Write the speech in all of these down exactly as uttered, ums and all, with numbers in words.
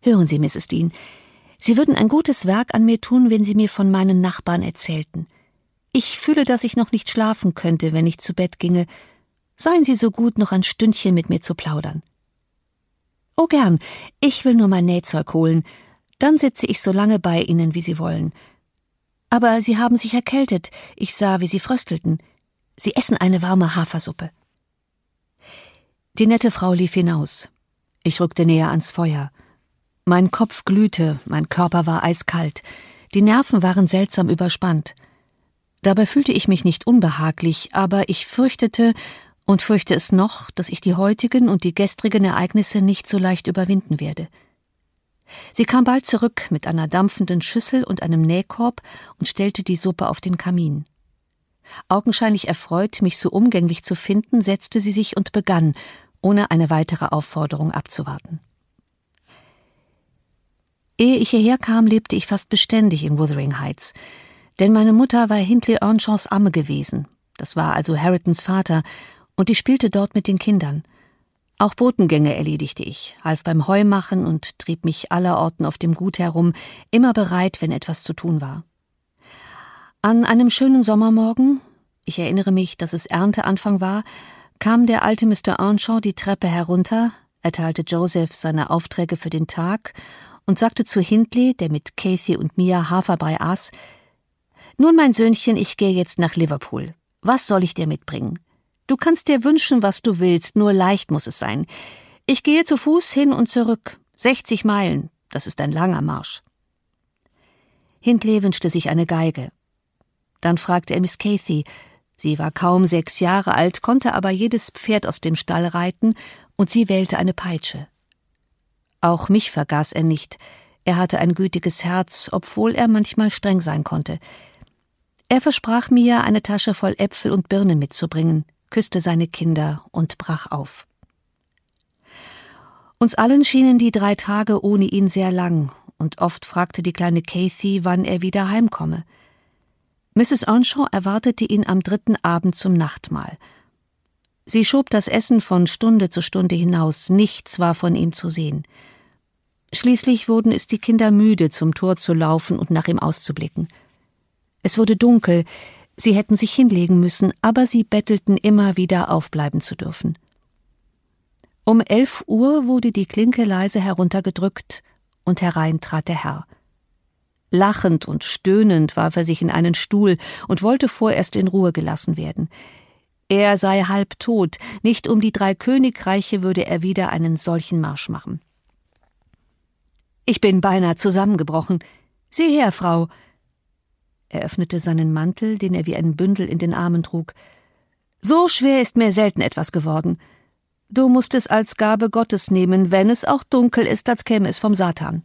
»Hören Sie, Misses Dean, Sie würden ein gutes Werk an mir tun, wenn Sie mir von meinen Nachbarn erzählten. Ich fühle, dass ich noch nicht schlafen könnte, wenn ich zu Bett ginge. Seien Sie so gut, noch ein Stündchen mit mir zu plaudern.« »Oh, gern. Ich will nur mein Nähzeug holen. Dann sitze ich so lange bei Ihnen, wie Sie wollen. Aber Sie haben sich erkältet. Ich sah, wie Sie fröstelten. Sie essen eine warme Hafersuppe.« Die nette Frau lief hinaus. Ich rückte näher ans Feuer. Mein Kopf glühte, mein Körper war eiskalt. Die Nerven waren seltsam überspannt. Dabei fühlte ich mich nicht unbehaglich, aber ich fürchtete und fürchte es noch, dass ich die heutigen und die gestrigen Ereignisse nicht so leicht überwinden werde. Sie kam bald zurück mit einer dampfenden Schüssel und einem Nähkorb und stellte die Suppe auf den Kamin. Augenscheinlich erfreut, mich so umgänglich zu finden, setzte sie sich und begann, ohne eine weitere Aufforderung abzuwarten. Ehe ich hierher kam, lebte ich fast beständig in Wuthering Heights, denn meine Mutter war Hindley Earnshaws Amme gewesen, das war also Haretons Vater, und ich spielte dort mit den Kindern. Auch Botengänge erledigte ich, half beim Heumachen und trieb mich allerorten auf dem Gut herum, immer bereit, wenn etwas zu tun war. An einem schönen Sommermorgen, ich erinnere mich, dass es Ernteanfang war, kam der alte Mister Earnshaw die Treppe herunter, erteilte Joseph seine Aufträge für den Tag und sagte zu Hindley, der mit Cathy und Mia Haferbrei aß: »Nun, mein Söhnchen, ich gehe jetzt nach Liverpool. Was soll ich dir mitbringen? Du kannst dir wünschen, was du willst, nur leicht muss es sein. Ich gehe zu Fuß hin und zurück. sechzig Meilen, das ist ein langer Marsch.« Hindley wünschte sich eine Geige. Dann fragte er Miss Cathy. Sie war kaum sechs Jahre alt, konnte aber jedes Pferd aus dem Stall reiten, und sie wählte eine Peitsche. Auch mich vergaß er nicht. Er hatte ein gütiges Herz, obwohl er manchmal streng sein konnte. Er versprach mir, eine Tasche voll Äpfel und Birnen mitzubringen, küsste seine Kinder und brach auf. Uns allen schienen die drei Tage ohne ihn sehr lang, und oft fragte die kleine Cathy, wann er wieder heimkomme. Misses Earnshaw erwartete ihn am dritten Abend zum Nachtmahl. Sie schob das Essen von Stunde zu Stunde hinaus, nichts war von ihm zu sehen. Schließlich wurden es die Kinder müde, zum Tor zu laufen und nach ihm auszublicken. Es wurde dunkel, sie hätten sich hinlegen müssen, aber sie bettelten immer wieder, aufbleiben zu dürfen. Um elf Uhr wurde die Klinke leise heruntergedrückt, und herein trat der Herr. Lachend und stöhnend warf er sich in einen Stuhl und wollte vorerst in Ruhe gelassen werden. Er sei halb tot, nicht um die drei Königreiche würde er wieder einen solchen Marsch machen. »Ich bin beinahe zusammengebrochen. Sieh her, Frau!« Er öffnete seinen Mantel, den er wie ein Bündel in den Armen trug. »So schwer ist mir selten etwas geworden. Du musst es als Gabe Gottes nehmen, wenn es auch dunkel ist, als käme es vom Satan.«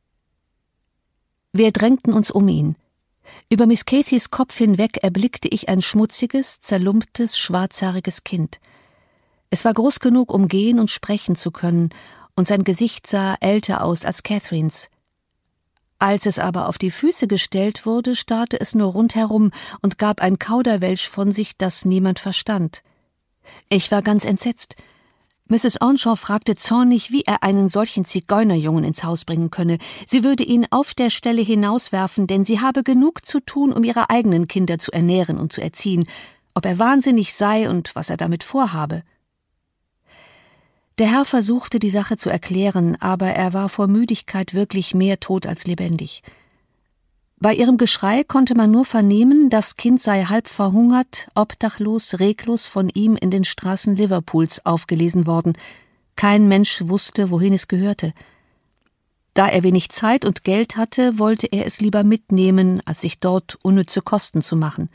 Wir drängten uns um ihn. Über Miss Cathys Kopf hinweg erblickte ich ein schmutziges, zerlumptes, schwarzhaariges Kind. Es war groß genug, um gehen und sprechen zu können, und sein Gesicht sah älter aus als Catherines. Als es aber auf die Füße gestellt wurde, starrte es nur rundherum und gab ein Kauderwelsch von sich, das niemand verstand. Ich war ganz entsetzt. Misses Earnshaw fragte zornig, wie er einen solchen Zigeunerjungen ins Haus bringen könne. Sie würde ihn auf der Stelle hinauswerfen, denn sie habe genug zu tun, um ihre eigenen Kinder zu ernähren und zu erziehen, ob er wahnsinnig sei und was er damit vorhabe. Der Herr versuchte, die Sache zu erklären, aber er war vor Müdigkeit wirklich mehr tot als lebendig. Bei ihrem Geschrei konnte man nur vernehmen, das Kind sei halb verhungert, obdachlos, reglos von ihm in den Straßen Liverpools aufgelesen worden. Kein Mensch wusste, wohin es gehörte. Da er wenig Zeit und Geld hatte, wollte er es lieber mitnehmen, als sich dort unnütze Kosten zu machen.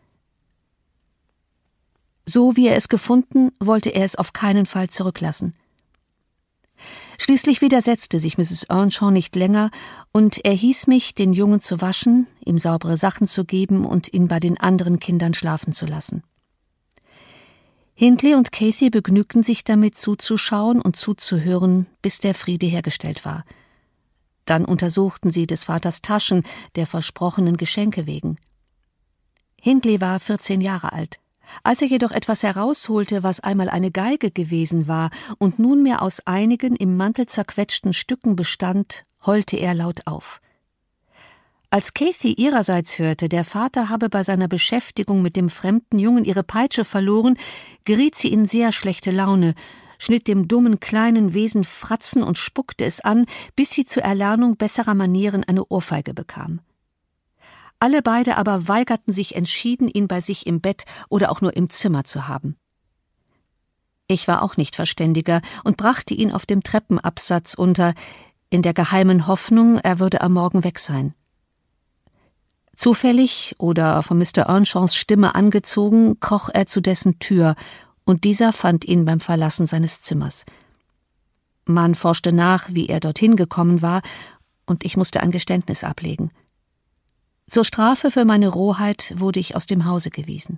So wie er es gefunden, wollte er es auf keinen Fall zurücklassen. Schließlich widersetzte sich Misses Earnshaw nicht länger, und er hieß mich, den Jungen zu waschen, ihm saubere Sachen zu geben und ihn bei den anderen Kindern schlafen zu lassen. Hindley und Cathy begnügten sich damit, zuzuschauen und zuzuhören, bis der Friede hergestellt war. Dann untersuchten sie des Vaters Taschen, der versprochenen Geschenke wegen. Hindley war vierzehn Jahre alt. Als er jedoch etwas herausholte, was einmal eine Geige gewesen war und nunmehr aus einigen im Mantel zerquetschten Stücken bestand, heulte er laut auf. Als Kathy ihrerseits hörte, der Vater habe bei seiner Beschäftigung mit dem fremden Jungen ihre Peitsche verloren, geriet sie in sehr schlechte Laune, schnitt dem dummen kleinen Wesen Fratzen und spuckte es an, bis sie zur Erlernung besserer Manieren eine Ohrfeige bekam. Alle beide aber weigerten sich entschieden, ihn bei sich im Bett oder auch nur im Zimmer zu haben. Ich war auch nicht verständiger und brachte ihn auf dem Treppenabsatz unter, in der geheimen Hoffnung, er würde am Morgen weg sein. Zufällig oder von Mister Earnshaws Stimme angezogen, kroch er zu dessen Tür, und dieser fand ihn beim Verlassen seines Zimmers. Man forschte nach, wie er dorthin gekommen war, und ich musste ein Geständnis ablegen. Zur Strafe für meine Rohheit wurde ich aus dem Hause gewiesen.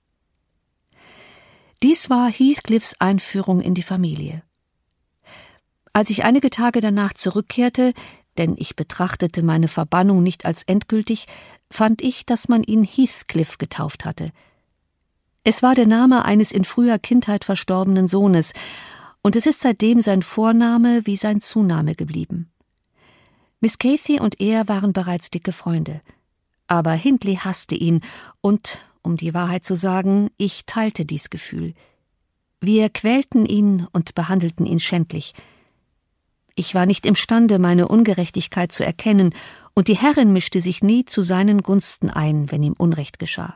Dies war Heathcliffs Einführung in die Familie. Als ich einige Tage danach zurückkehrte, denn ich betrachtete meine Verbannung nicht als endgültig, fand ich, dass man ihn Heathcliff getauft hatte. Es war der Name eines in früher Kindheit verstorbenen Sohnes, und es ist seitdem sein Vorname wie sein Zunahme geblieben. Miss Cathy und er waren bereits dicke Freunde. Aber Hindley hasste ihn, und, um die Wahrheit zu sagen, ich teilte dies Gefühl. Wir quälten ihn und behandelten ihn schändlich. Ich war nicht imstande, meine Ungerechtigkeit zu erkennen, und die Herrin mischte sich nie zu seinen Gunsten ein, wenn ihm Unrecht geschah.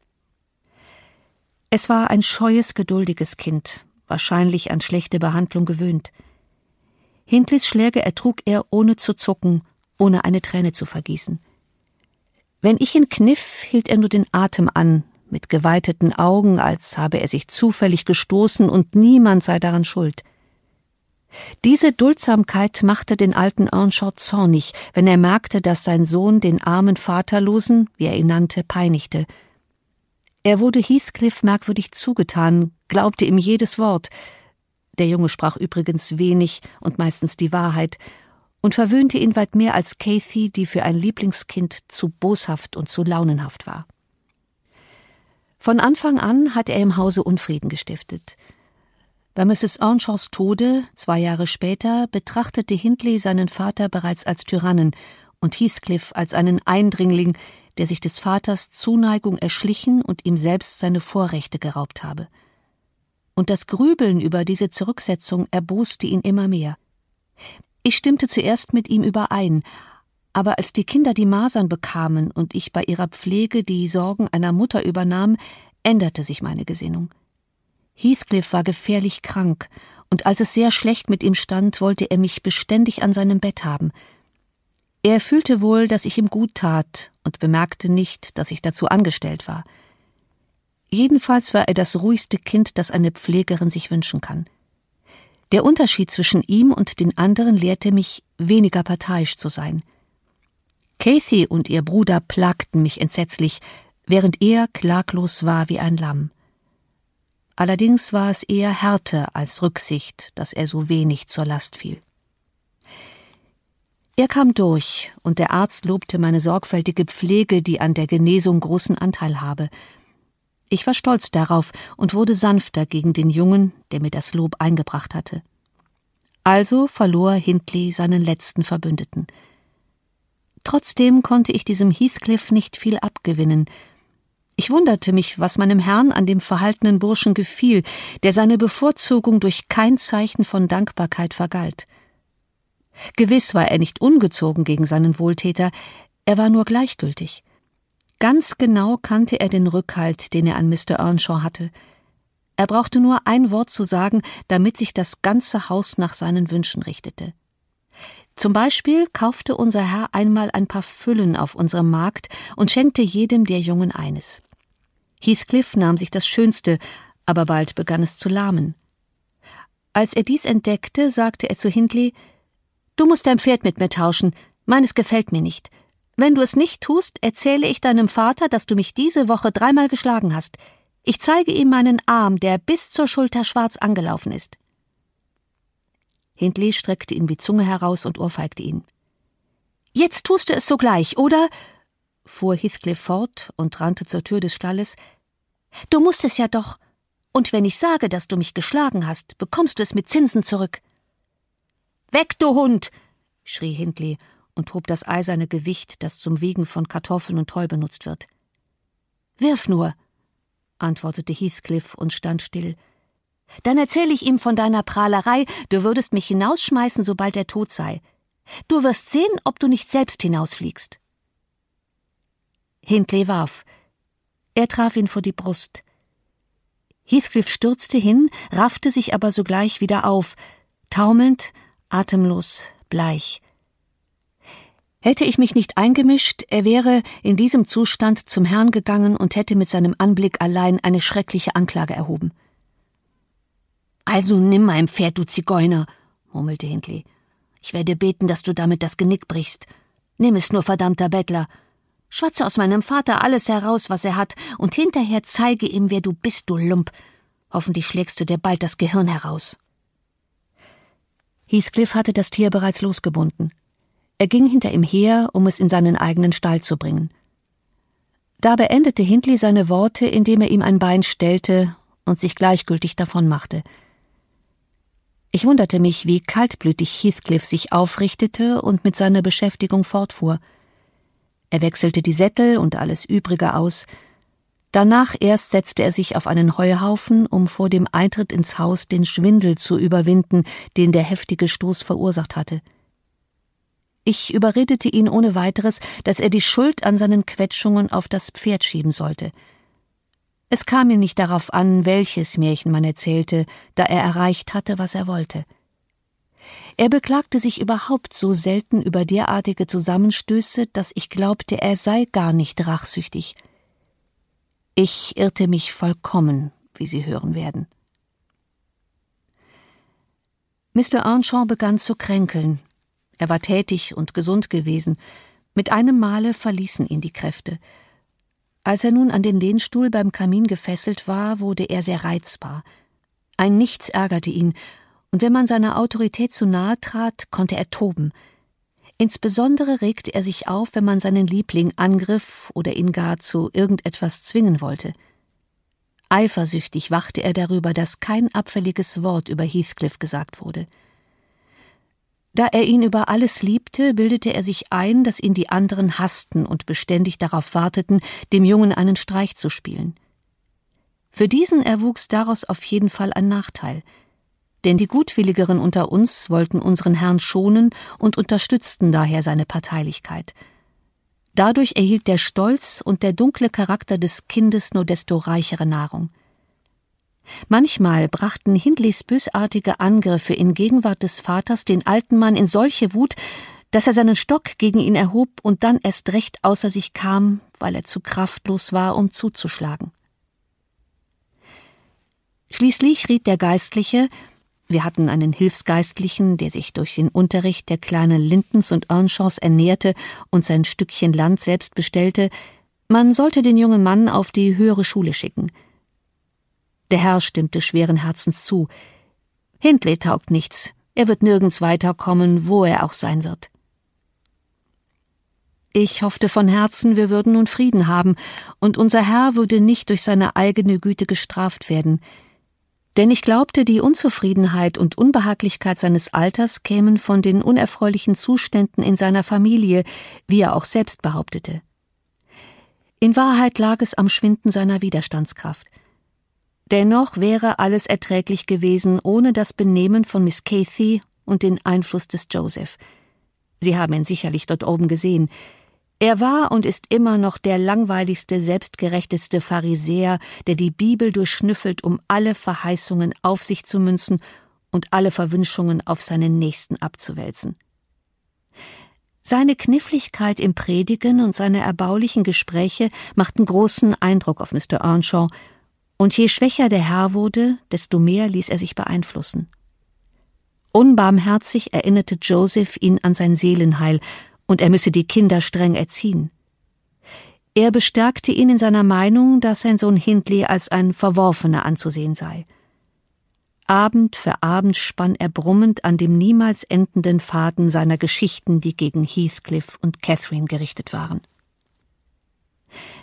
Es war ein scheues, geduldiges Kind, wahrscheinlich an schlechte Behandlung gewöhnt. Hindleys Schläge ertrug er ohne zu zucken, ohne eine Träne zu vergießen. Wenn ich ihn kniff, hielt er nur den Atem an, mit geweiteten Augen, als habe er sich zufällig gestoßen und niemand sei daran schuld. Diese Duldsamkeit machte den alten Earnshaw zornig, wenn er merkte, dass sein Sohn den armen Vaterlosen, wie er ihn nannte, peinigte. Er wurde Heathcliff merkwürdig zugetan, glaubte ihm jedes Wort. Der Junge sprach übrigens wenig und meistens die Wahrheit und verwöhnte ihn weit mehr als Cathy, die für ein Lieblingskind zu boshaft und zu launenhaft war. Von Anfang an hatte er im Hause Unfrieden gestiftet. Bei Misses Earnshaws Tode, zwei Jahre später, betrachtete Hindley seinen Vater bereits als Tyrannen und Heathcliff als einen Eindringling, der sich des Vaters Zuneigung erschlichen und ihm selbst seine Vorrechte geraubt habe. Und das Grübeln über diese Zurücksetzung erboste ihn immer mehr. Ich stimmte zuerst mit ihm überein, aber als die Kinder die Masern bekamen und ich bei ihrer Pflege die Sorgen einer Mutter übernahm, änderte sich meine Gesinnung. Heathcliff war gefährlich krank, und als es sehr schlecht mit ihm stand, wollte er mich beständig an seinem Bett haben. Er fühlte wohl, dass ich ihm gut tat, und bemerkte nicht, dass ich dazu angestellt war. Jedenfalls war er das ruhigste Kind, das eine Pflegerin sich wünschen kann. Der Unterschied zwischen ihm und den anderen lehrte mich, weniger parteiisch zu sein. Cathy und ihr Bruder plagten mich entsetzlich, während er klaglos war wie ein Lamm. Allerdings war es eher Härte als Rücksicht, dass er so wenig zur Last fiel. Er kam durch, und der Arzt lobte meine sorgfältige Pflege, die an der Genesung großen Anteil habe. Ich war stolz darauf und wurde sanfter gegen den Jungen, der mir das Lob eingebracht hatte. Also verlor Hindley seinen letzten Verbündeten. Trotzdem konnte ich diesem Heathcliff nicht viel abgewinnen. Ich wunderte mich, was meinem Herrn an dem verhaltenen Burschen gefiel, der seine Bevorzugung durch kein Zeichen von Dankbarkeit vergalt. Gewiss war er nicht ungezogen gegen seinen Wohltäter, er war nur gleichgültig. Ganz genau kannte er den Rückhalt, den er an Mister Earnshaw hatte. Er brauchte nur ein Wort zu sagen, damit sich das ganze Haus nach seinen Wünschen richtete. Zum Beispiel kaufte unser Herr einmal ein paar Füllen auf unserem Markt und schenkte jedem der Jungen eines. Heathcliff nahm sich das Schönste, aber bald begann es zu lahmen. Als er dies entdeckte, sagte er zu Hindley: »Du musst dein Pferd mit mir tauschen, meines gefällt mir nicht. Wenn du es nicht tust, erzähle ich deinem Vater, dass du mich diese Woche dreimal geschlagen hast. Ich zeige ihm meinen Arm, der bis zur Schulter schwarz angelaufen ist.« Hindley streckte ihm die Zunge heraus und ohrfeigte ihn. »Jetzt tust du es sogleich, oder?« fuhr Heathcliff fort und rannte zur Tür des Stalles. »Du musst es ja doch. Und wenn ich sage, dass du mich geschlagen hast, bekommst du es mit Zinsen zurück.« »Weg, du Hund!« schrie Hindley und hob das eiserne Gewicht, das zum Wiegen von Kartoffeln und Heu benutzt wird. »Wirf nur«, antwortete Heathcliff und stand still. »Dann erzähle ich ihm von deiner Prahlerei, du würdest mich hinausschmeißen, sobald er tot sei. Du wirst sehen, ob du nicht selbst hinausfliegst.« Hindley warf. Er traf ihn vor die Brust. Heathcliff stürzte hin, raffte sich aber sogleich wieder auf, taumelnd, atemlos, bleich. Hätte ich mich nicht eingemischt, er wäre in diesem Zustand zum Herrn gegangen und hätte mit seinem Anblick allein eine schreckliche Anklage erhoben. »Also nimm mein Pferd, du Zigeuner«, murmelte Hindley. »Ich werde beten, dass du damit das Genick brichst. Nimm es nur, verdammter Bettler. Schwatze aus meinem Vater alles heraus, was er hat, und hinterher zeige ihm, wer du bist, du Lump. Hoffentlich schlägst du dir bald das Gehirn heraus.« Heathcliff hatte das Tier bereits losgebunden. Er ging hinter ihm her, um es in seinen eigenen Stall zu bringen. Da beendete Hindley seine Worte, indem er ihm ein Bein stellte und sich gleichgültig davonmachte. Ich wunderte mich, wie kaltblütig Heathcliff sich aufrichtete und mit seiner Beschäftigung fortfuhr. Er wechselte die Sättel und alles Übrige aus. Danach erst setzte er sich auf einen Heuhaufen, um vor dem Eintritt ins Haus den Schwindel zu überwinden, den der heftige Stoß verursacht hatte. Ich überredete ihn ohne weiteres, dass er die Schuld an seinen Quetschungen auf das Pferd schieben sollte. Es kam ihm nicht darauf an, welches Märchen man erzählte, da er erreicht hatte, was er wollte. Er beklagte sich überhaupt so selten über derartige Zusammenstöße, dass ich glaubte, er sei gar nicht rachsüchtig. Ich irrte mich vollkommen, wie Sie hören werden. Mister Earnshaw begann zu kränkeln. Er war tätig und gesund gewesen. Mit einem Male verließen ihn die Kräfte. Als er nun an den Lehnstuhl beim Kamin gefesselt war, wurde er sehr reizbar. Ein Nichts ärgerte ihn, und wenn man seiner Autorität zu nahe trat, konnte er toben. Insbesondere regte er sich auf, wenn man seinen Liebling angriff oder ihn gar zu irgendetwas zwingen wollte. Eifersüchtig wachte er darüber, dass kein abfälliges Wort über Heathcliff gesagt wurde. Da er ihn über alles liebte, bildete er sich ein, dass ihn die anderen hassten und beständig darauf warteten, dem Jungen einen Streich zu spielen. Für diesen erwuchs daraus auf jeden Fall ein Nachteil, denn die Gutwilligeren unter uns wollten unseren Herrn schonen und unterstützten daher seine Parteilichkeit. Dadurch erhielt der Stolz und der dunkle Charakter des Kindes nur desto reichere Nahrung. Manchmal brachten Hindleys bösartige Angriffe in Gegenwart des Vaters den alten Mann in solche Wut, dass er seinen Stock gegen ihn erhob und dann erst recht außer sich kam, weil er zu kraftlos war, um zuzuschlagen. Schließlich riet der Geistliche, wir hatten einen Hilfsgeistlichen, der sich durch den Unterricht der kleinen Lintons und Earnshaws ernährte und sein Stückchen Land selbst bestellte, man sollte den jungen Mann auf die höhere Schule schicken. Der Herr stimmte schweren Herzens zu. Hindley taugt nichts, er wird nirgends weiterkommen, wo er auch sein wird. Ich hoffte von Herzen, wir würden nun Frieden haben, und unser Herr würde nicht durch seine eigene Güte gestraft werden. Denn ich glaubte, die Unzufriedenheit und Unbehaglichkeit seines Alters kämen von den unerfreulichen Zuständen in seiner Familie, wie er auch selbst behauptete. In Wahrheit lag es am Schwinden seiner Widerstandskraft. Dennoch wäre alles erträglich gewesen, ohne das Benehmen von Miss Cathy und den Einfluss des Joseph. Sie haben ihn sicherlich dort oben gesehen. Er war und ist immer noch der langweiligste, selbstgerechteste Pharisäer, der die Bibel durchschnüffelt, um alle Verheißungen auf sich zu münzen und alle Verwünschungen auf seinen Nächsten abzuwälzen. Seine Kniffligkeit im Predigen und seine erbaulichen Gespräche machten großen Eindruck auf Mister Earnshaw, und je schwächer der Herr wurde, desto mehr ließ er sich beeinflussen. Unbarmherzig erinnerte Joseph ihn an sein Seelenheil, und er müsse die Kinder streng erziehen. Er bestärkte ihn in seiner Meinung, dass sein Sohn Hindley als ein Verworfener anzusehen sei. Abend für Abend spann er brummend an dem niemals endenden Faden seiner Geschichten, die gegen Heathcliff und Catherine gerichtet waren.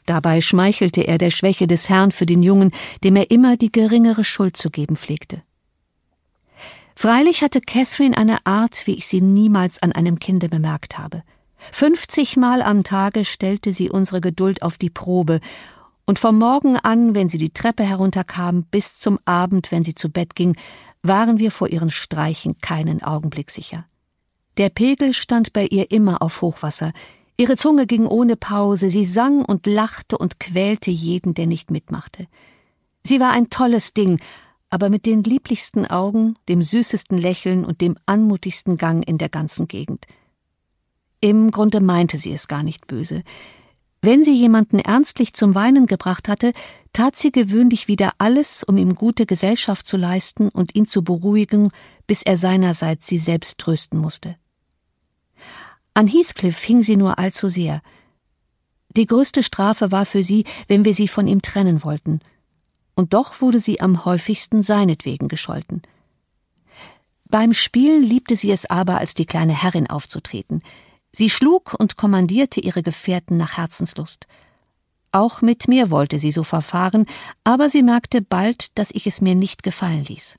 Dabei schmeichelte er der Schwäche des Herrn für den Jungen, dem er immer die geringere Schuld zu geben pflegte. Freilich hatte Catherine eine Art, wie ich sie niemals an einem Kinde bemerkt habe. Fünfzigmal am Tage stellte sie unsere Geduld auf die Probe, und vom Morgen an, wenn sie die Treppe herunterkam, bis zum Abend, wenn sie zu Bett ging, waren wir vor ihren Streichen keinen Augenblick sicher. Der Pegel stand bei ihr immer auf Hochwasser, ihre Zunge ging ohne Pause, sie sang und lachte und quälte jeden, der nicht mitmachte. Sie war ein tolles Ding, aber mit den lieblichsten Augen, dem süßesten Lächeln und dem anmutigsten Gang in der ganzen Gegend. Im Grunde meinte sie es gar nicht böse. Wenn sie jemanden ernstlich zum Weinen gebracht hatte, tat sie gewöhnlich wieder alles, um ihm gute Gesellschaft zu leisten und ihn zu beruhigen, bis er seinerseits sie selbst trösten musste. An Heathcliff hing sie nur allzu sehr. Die größte Strafe war für sie, wenn wir sie von ihm trennen wollten. Und doch wurde sie am häufigsten seinetwegen gescholten. Beim Spielen liebte sie es aber, als die kleine Herrin aufzutreten. Sie schlug und kommandierte ihre Gefährten nach Herzenslust. Auch mit mir wollte sie so verfahren, aber sie merkte bald, dass ich es mir nicht gefallen ließ.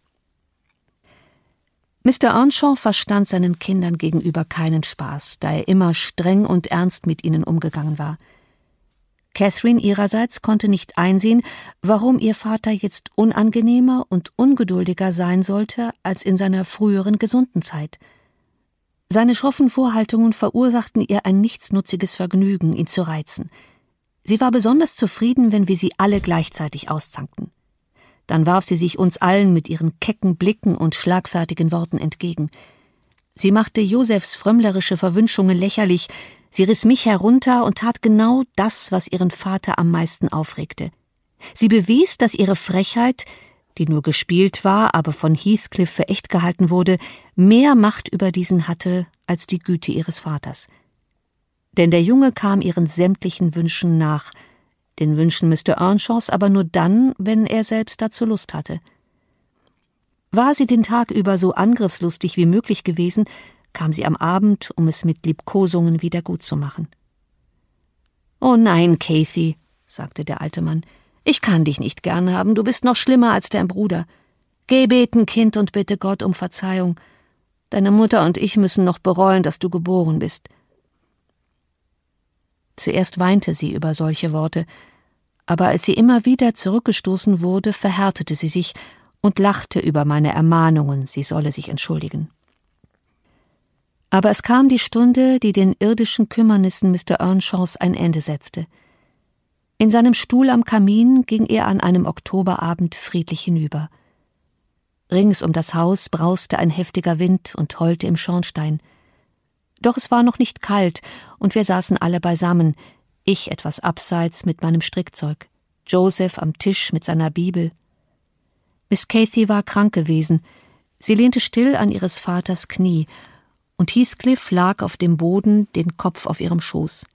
Mister Earnshaw verstand seinen Kindern gegenüber keinen Spaß, da er immer streng und ernst mit ihnen umgegangen war. Catherine ihrerseits konnte nicht einsehen, warum ihr Vater jetzt unangenehmer und ungeduldiger sein sollte als in seiner früheren gesunden Zeit. Seine schroffen Vorhaltungen verursachten ihr ein nichtsnutziges Vergnügen, ihn zu reizen. Sie war besonders zufrieden, wenn wir sie alle gleichzeitig auszankten. Dann warf sie sich uns allen mit ihren kecken Blicken und schlagfertigen Worten entgegen. Sie machte Josephs frömmlerische Verwünschungen lächerlich, sie riss mich herunter und tat genau das, was ihren Vater am meisten aufregte. Sie bewies, dass ihre Frechheit, die nur gespielt war, aber von Heathcliff für echt gehalten wurde, mehr Macht über diesen hatte als die Güte ihres Vaters. Denn der Junge kam ihren sämtlichen Wünschen nach, den Wünschen Mister Earnshaws aber nur dann, wenn er selbst dazu Lust hatte. War sie den Tag über so angriffslustig wie möglich gewesen, kam sie am Abend, um es mit Liebkosungen wieder gut zu machen. »Oh nein, Cathy«, sagte der alte Mann, »ich kann dich nicht gern haben, du bist noch schlimmer als dein Bruder. Geh beten, Kind, und bitte Gott um Verzeihung. Deine Mutter und ich müssen noch bereuen, dass du geboren bist.« Zuerst weinte sie über solche Worte, aber als sie immer wieder zurückgestoßen wurde, verhärtete sie sich und lachte über meine Ermahnungen, sie solle sich entschuldigen. Aber es kam die Stunde, die den irdischen Kümmernissen Mister Earnshaws ein Ende setzte. In seinem Stuhl am Kamin ging er an einem Oktoberabend friedlich hinüber. Rings um das Haus brauste ein heftiger Wind und heulte im Schornstein. Doch es war noch nicht kalt, und wir saßen alle beisammen, ich etwas abseits mit meinem Strickzeug, Joseph am Tisch mit seiner Bibel. Miss Cathy war krank gewesen, sie lehnte still an ihres Vaters Knie, und Heathcliff lag auf dem Boden, den Kopf auf ihrem Schoß.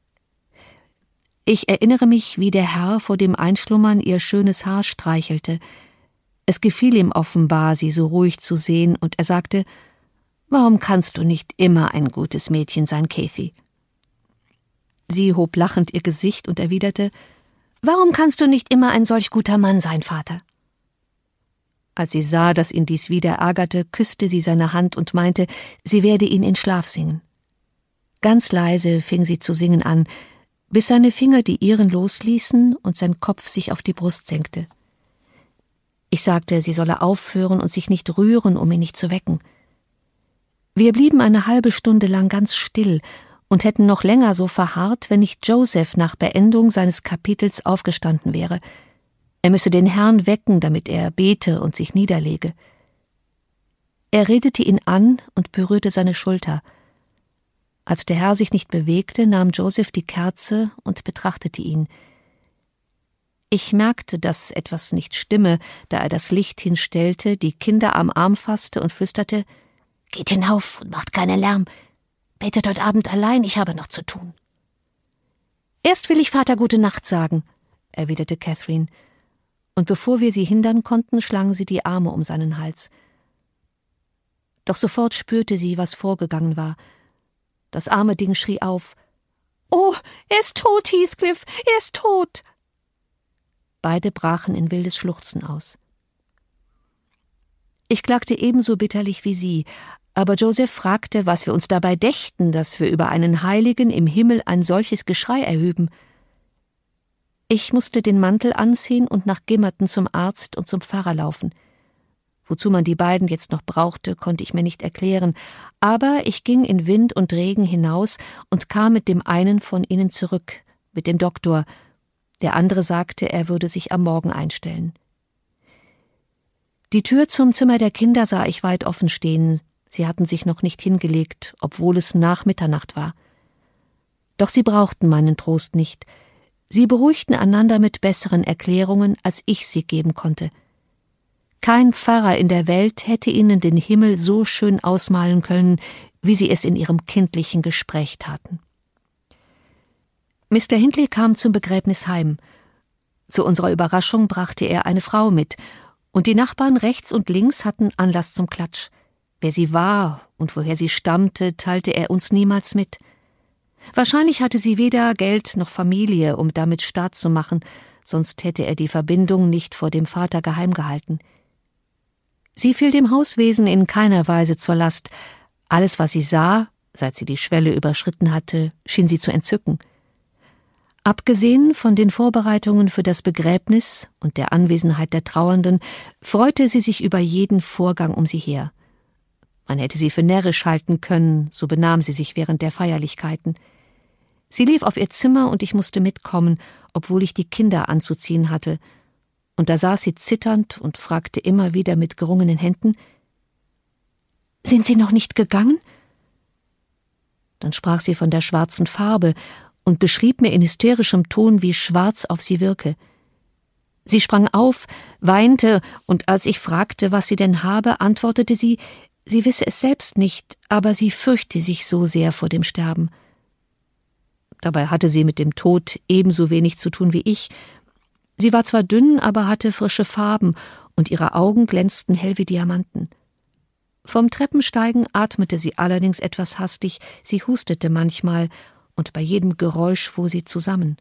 Ich erinnere mich, wie der Herr vor dem Einschlummern ihr schönes Haar streichelte. Es gefiel ihm offenbar, sie so ruhig zu sehen, und er sagte: »Warum kannst du nicht immer ein gutes Mädchen sein, Cathy?« Sie hob lachend ihr Gesicht und erwiderte: »Warum kannst du nicht immer ein solch guter Mann sein, Vater?« Als sie sah, dass ihn dies wieder ärgerte, küsste sie seine Hand und meinte, sie werde ihn in Schlaf singen. Ganz leise fing sie zu singen an, bis seine Finger die ihren losließen und sein Kopf sich auf die Brust senkte. Ich sagte, sie solle aufhören und sich nicht rühren, um ihn nicht zu wecken. Wir blieben eine halbe Stunde lang ganz still und hätten noch länger so verharrt, wenn nicht Joseph nach Beendung seines Kapitels aufgestanden wäre. Er müsse den Herrn wecken, damit er bete und sich niederlege. Er redete ihn an und berührte seine Schulter. Als der Herr sich nicht bewegte, nahm Joseph die Kerze und betrachtete ihn. Ich merkte, dass etwas nicht stimme, da er das Licht hinstellte, die Kinder am Arm fasste und flüsterte: »Geht hinauf und macht keinen Lärm. Betet heute Abend allein, ich habe noch zu tun.« »Erst will ich Vater gute Nacht sagen«, erwiderte Catherine, und bevor wir sie hindern konnten, schlang sie die Arme um seinen Hals. Doch sofort spürte sie, was vorgegangen war. Das arme Ding schrie auf: »Oh, er ist tot, Heathcliff, er ist tot!« Beide brachen in wildes Schluchzen aus. Ich klagte ebenso bitterlich wie sie, aber Joseph fragte, was wir uns dabei dächten, dass wir über einen Heiligen im Himmel ein solches Geschrei erhüben. Ich musste den Mantel anziehen und nach Gimmerton zum Arzt und zum Pfarrer laufen. Wozu man die beiden jetzt noch brauchte, konnte ich mir nicht erklären, aber ich ging in Wind und Regen hinaus und kam mit dem einen von ihnen zurück, mit dem Doktor. Der andere sagte, er würde sich am Morgen einstellen. Die Tür zum Zimmer der Kinder sah ich weit offen stehen. Sie hatten sich noch nicht hingelegt, obwohl es nach Mitternacht war. Doch sie brauchten meinen Trost nicht. Sie beruhigten einander mit besseren Erklärungen, als ich sie geben konnte. Kein Pfarrer in der Welt hätte ihnen den Himmel so schön ausmalen können, wie sie es in ihrem kindlichen Gespräch taten. Mister Hindley kam zum Begräbnis heim. Zu unserer Überraschung brachte er eine Frau mit, und die Nachbarn rechts und links hatten Anlass zum Klatsch. Wer sie war und woher sie stammte, teilte er uns niemals mit. Wahrscheinlich hatte sie weder Geld noch Familie, um damit Staat zu machen, sonst hätte er die Verbindung nicht vor dem Vater geheim gehalten. Sie fiel dem Hauswesen in keiner Weise zur Last. Alles, was sie sah, seit sie die Schwelle überschritten hatte, schien sie zu entzücken. Abgesehen von den Vorbereitungen für das Begräbnis und der Anwesenheit der Trauernden, freute sie sich über jeden Vorgang um sie her. Man hätte sie für närrisch halten können, so benahm sie sich während der Feierlichkeiten. Sie lief auf ihr Zimmer und ich musste mitkommen, obwohl ich die Kinder anzuziehen hatte. Und da saß sie zitternd und fragte immer wieder mit gerungenen Händen: »Sind Sie noch nicht gegangen?« Dann sprach sie von der schwarzen Farbe und beschrieb mir in hysterischem Ton, wie schwarz auf sie wirke. Sie sprang auf, weinte, und als ich fragte, was sie denn habe, antwortete sie, sie wisse es selbst nicht, aber sie fürchte sich so sehr vor dem Sterben. Dabei hatte sie mit dem Tod ebenso wenig zu tun wie ich. Sie war zwar dünn, aber hatte frische Farben, und ihre Augen glänzten hell wie Diamanten. Vom Treppensteigen atmete sie allerdings etwas hastig, sie hustete manchmal, und bei jedem Geräusch fuhr sie zusammen.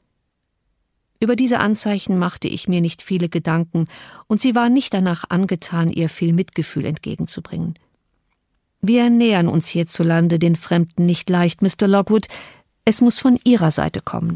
Über diese Anzeichen machte ich mir nicht viele Gedanken, und sie war nicht danach angetan, ihr viel Mitgefühl entgegenzubringen. »Wir nähern uns hierzulande den Fremden nicht leicht, Mister Lockwood. Es muss von Ihrer Seite kommen.«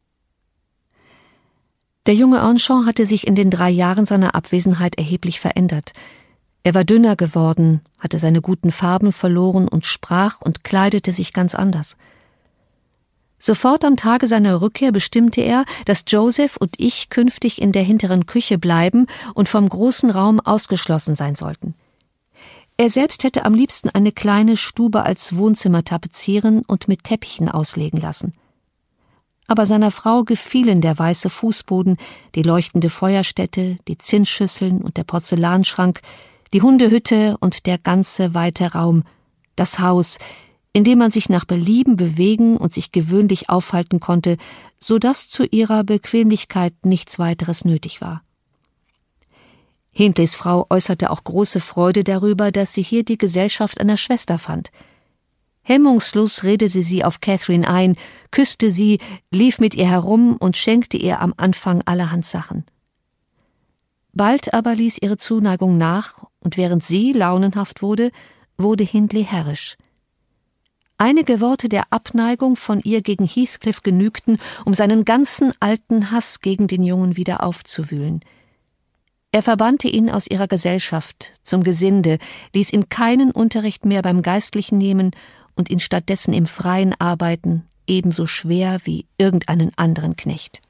Der junge Earnshaw hatte sich in den drei Jahren seiner Abwesenheit erheblich verändert. Er war dünner geworden, hatte seine guten Farben verloren und sprach und kleidete sich ganz anders. Sofort am Tage seiner Rückkehr bestimmte er, dass Joseph und ich künftig in der hinteren Küche bleiben und vom großen Raum ausgeschlossen sein sollten. Er selbst hätte am liebsten eine kleine Stube als Wohnzimmer tapezieren und mit Teppichen auslegen lassen. Aber seiner Frau gefielen der weiße Fußboden, die leuchtende Feuerstätte, die Zinsschüsseln und der Porzellanschrank, die Hundehütte und der ganze weite Raum, das Haus, in dem man sich nach Belieben bewegen und sich gewöhnlich aufhalten konnte, so dass zu ihrer Bequemlichkeit nichts weiteres nötig war. Hindleys Frau äußerte auch große Freude darüber, dass sie hier die Gesellschaft einer Schwester fand. Hemmungslos redete sie auf Catherine ein, küsste sie, lief mit ihr herum und schenkte ihr am Anfang allerhand Sachen. Bald aber ließ ihre Zuneigung nach, und während sie launenhaft wurde, wurde Hindley herrisch. Einige Worte der Abneigung von ihr gegen Heathcliff genügten, um seinen ganzen alten Hass gegen den Jungen wieder aufzuwühlen. Er verbannte ihn aus ihrer Gesellschaft, zum Gesinde, ließ ihn keinen Unterricht mehr beim Geistlichen nehmen und ihn stattdessen im Freien arbeiten, ebenso schwer wie irgendeinen anderen Knecht.